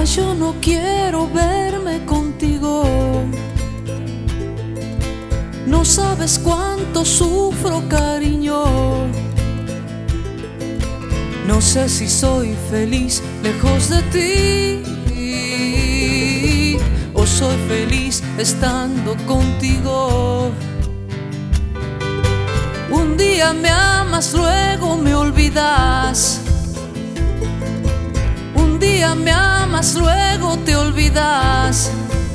yo no quiero verme contigo. No sabes cuánto sufro, cariño. No sé si soy feliz lejos de ti o soy feliz estando contigo. Un día me amas, luego me olvidas. Un día me amas, luego te olvidas.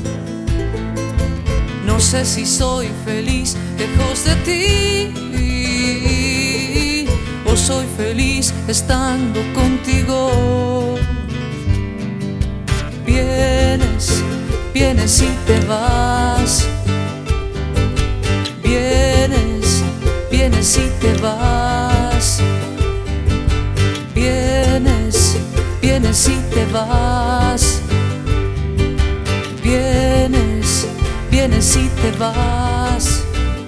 No sé si soy feliz lejos de ti o soy feliz estando contigo. Vienes, vienes y te vas. Vienes, vienes y te vas. Vienes, vienes y te vas. Vienes, vienes y te vas.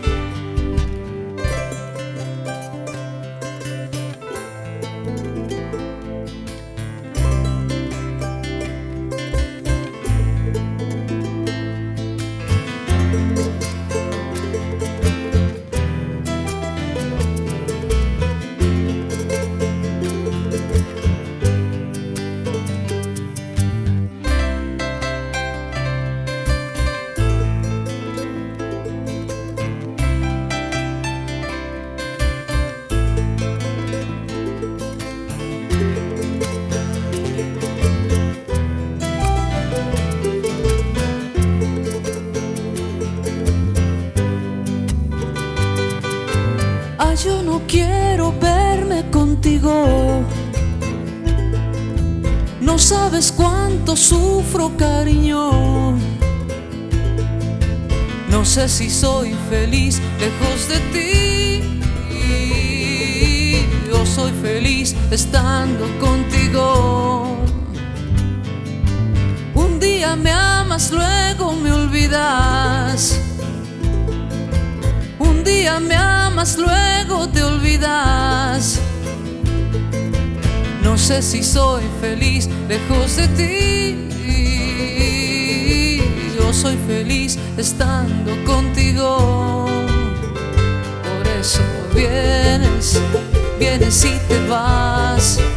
Yo no quiero verme contigo. No sabes cuánto sufro, cariño. No sé si soy feliz lejos de ti o soy feliz estando contigo. Un día me amas, luego me olvidas. Un día me amas, luego te olvidas. No sé si soy feliz lejos de ti o soy feliz estando contigo. Por eso vienes, vienes y te vas.